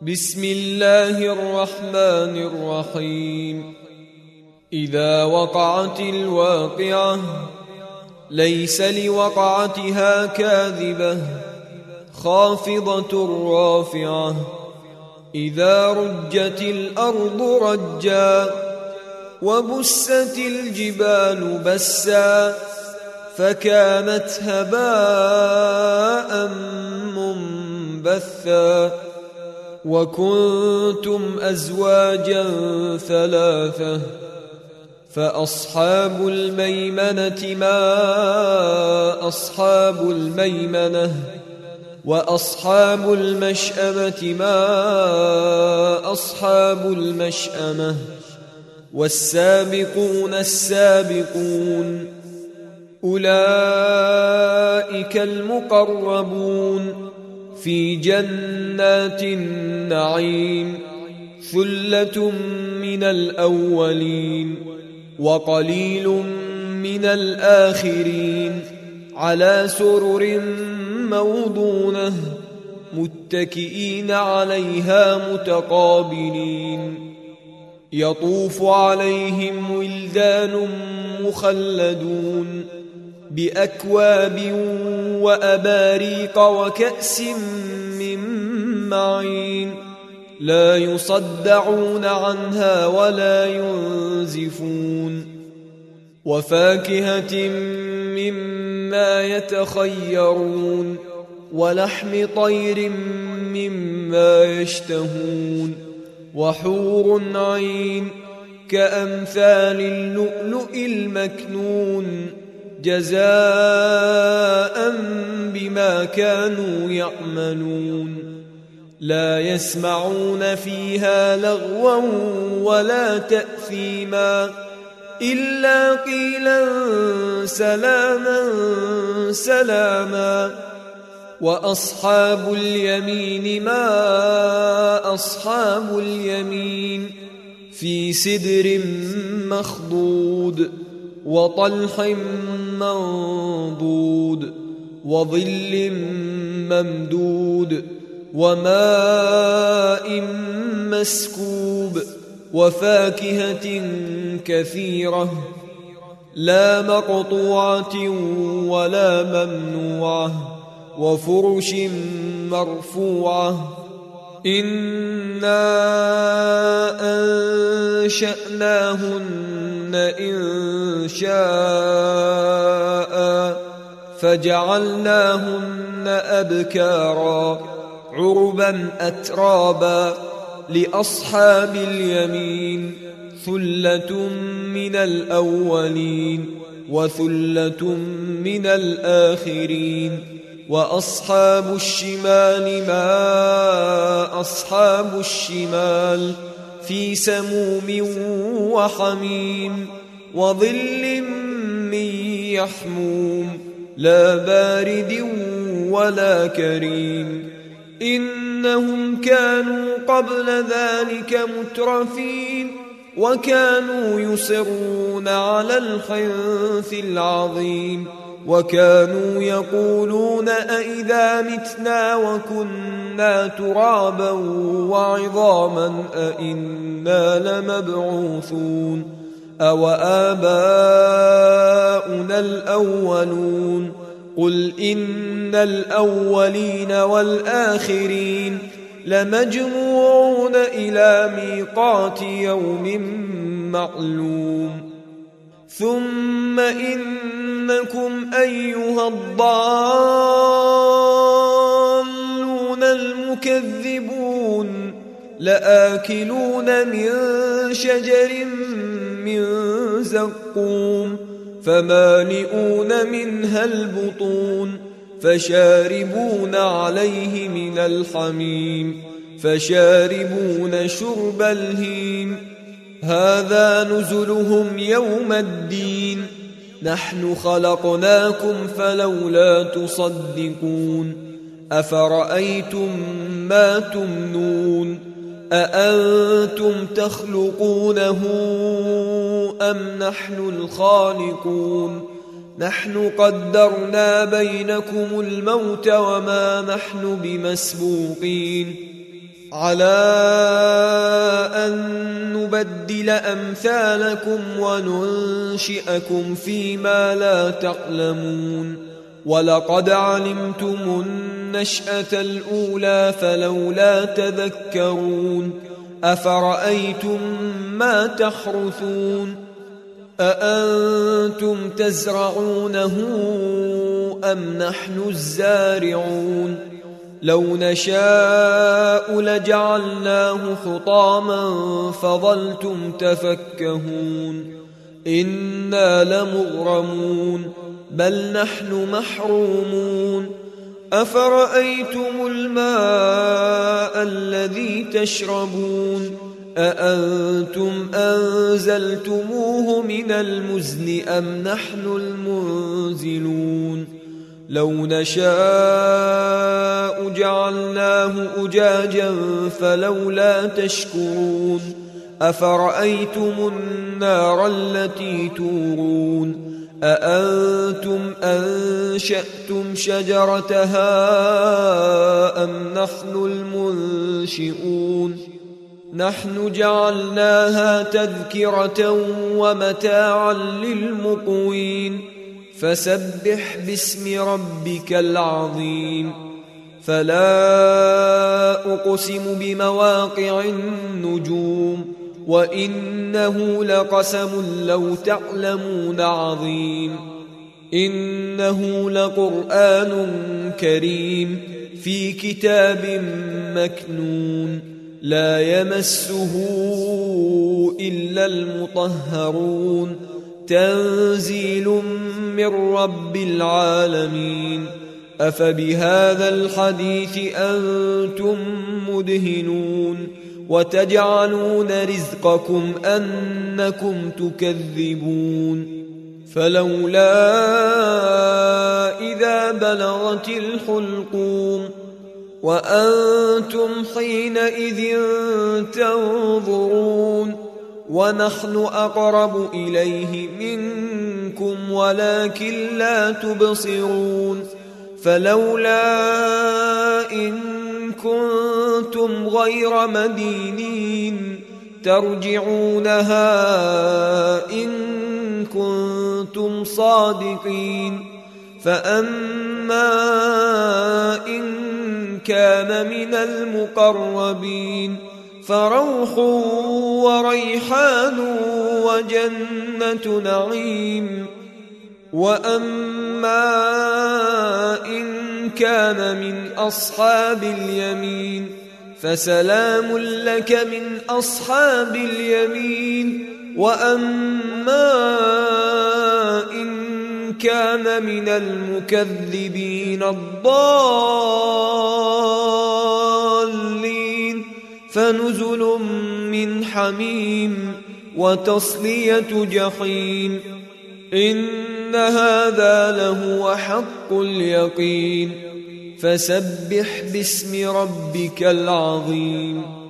بسم الله الرحمن الرحيم. إذا وقعت الواقعة ليس لوقعتها كاذبة خافضة رافعة. إذا رجت الأرض رجا وبست الجبال بسا فكانت هباء منبثا. وكنتم أزواجا ثلاثة فأصحاب الميمنة ما أصحاب الميمنة وأصحاب المشأمة ما أصحاب المشأمة. والسابقون السابقون أولئك المقربون في جنات النعيم. ثلة من الأولين وقليل من الآخرين على سرر موضونة متكئين عليها متقابلين. يطوف عليهم ولدان مخلدون بأكواب وأباريق وكأس من معين لا يصدعون عنها ولا ينزفون. وفاكهة مما يتخيرون ولحم طير مما يشتهون. وحور عين كأمثال اللؤلؤ المكنون جزاء بما كانوا يعملون. لا يسمعون فيها لغوا ولا تأثيما إلا قيلا سلاما سلاما. وأصحاب اليمين ما أصحاب اليمين في سدر مخضود وطلح منضود وظل ممدود وماء مسكوب وفاكهة كثيرة لا مقطوعة ولا ممنوعة وفرش مرفوعة. إنا أنشأناهن إنشاء فجعلناهن أبكارا عربا أترابا لأصحاب اليمين. ثلة من الأولين وثلة من الآخرين. وأصحاب الشمال ما أصحاب الشمال في سموم وحميم وظل من يحموم لا بارد ولا كريم. إنهم كانوا قبل ذلك مترفين وكانوا يصرون على الحنث العظيم وكانوا يقولون أئذا متنا وكنا ترابا وعظاما أئنا لمبعوثون أو آباؤنا الأولون. قل إن الأولين والآخرين لمجموعون إلى ميقات يوم معلوم. ثم إنكم أيها الضالون المكذبون لآكلون من شجر من زقوم فمالئون منها البطون فشاربون عليه من الحميم فشاربون شرب الهيم. هذا نزلهم يوم الدين. نحن خلقناكم فلولا تصدقون. أفرأيتم ما تمنون أأنتم تخلقونه أم نحن الخالقون. نحن قدرنا بينكم الموت وما نحن بمسبوقين على أن نبدل أمثالكم وننشئكم فيما لا تعلمون ولقد علمتم النشأة الأولى فلولا تذكرون أفرأيتم ما تحرثون أأنتم تزرعونه أم نحن الزارعون لو نشاء لجعلناه حطاما فظلتم تفكهون إنا لمغرمون بل نحن محرومون أفرأيتم الماء الذي تشربون أأنتم أنزلتموه من المزن أم نحن المنزلون لو نشاء جعلناه أجاجا فلولا تشكرون أفرأيتم النار التي تورون أأنتم أنشأتم شجرتها أم نحن المنشئون نحن جعلناها تذكرة ومتاعا للمقوين فسبح باسم ربك العظيم فلا أقسم بمواقع النجوم وإنه لقسم لو تعلمون عظيم إنه لقرآن كريم في كتاب مكنون لا يمسه إلا المطهرون تنزيل من رب العالمين أفبهذا الحديث أنتم مدهنون وتجعلون رزقكم أنكم تكذبون فلولا إذا بلغت الحلقوم وأنتم حينئذ تنظرون ونحن أقرب إليه منكم ولكن لا تبصرون فلولا إن كنتم غير مدينين ترجعونها إن كنتم صادقين فأما إن كان من المقربين فروح وريحان وجنة نعيم وأما إن كان من أصحاب اليمين فسلام لك من أصحاب اليمين وأما إن كان من المكذبين الضالين فنزل من حميم وتصلية جحيم إن هذا لهو حق اليقين فسبح باسم ربك العظيم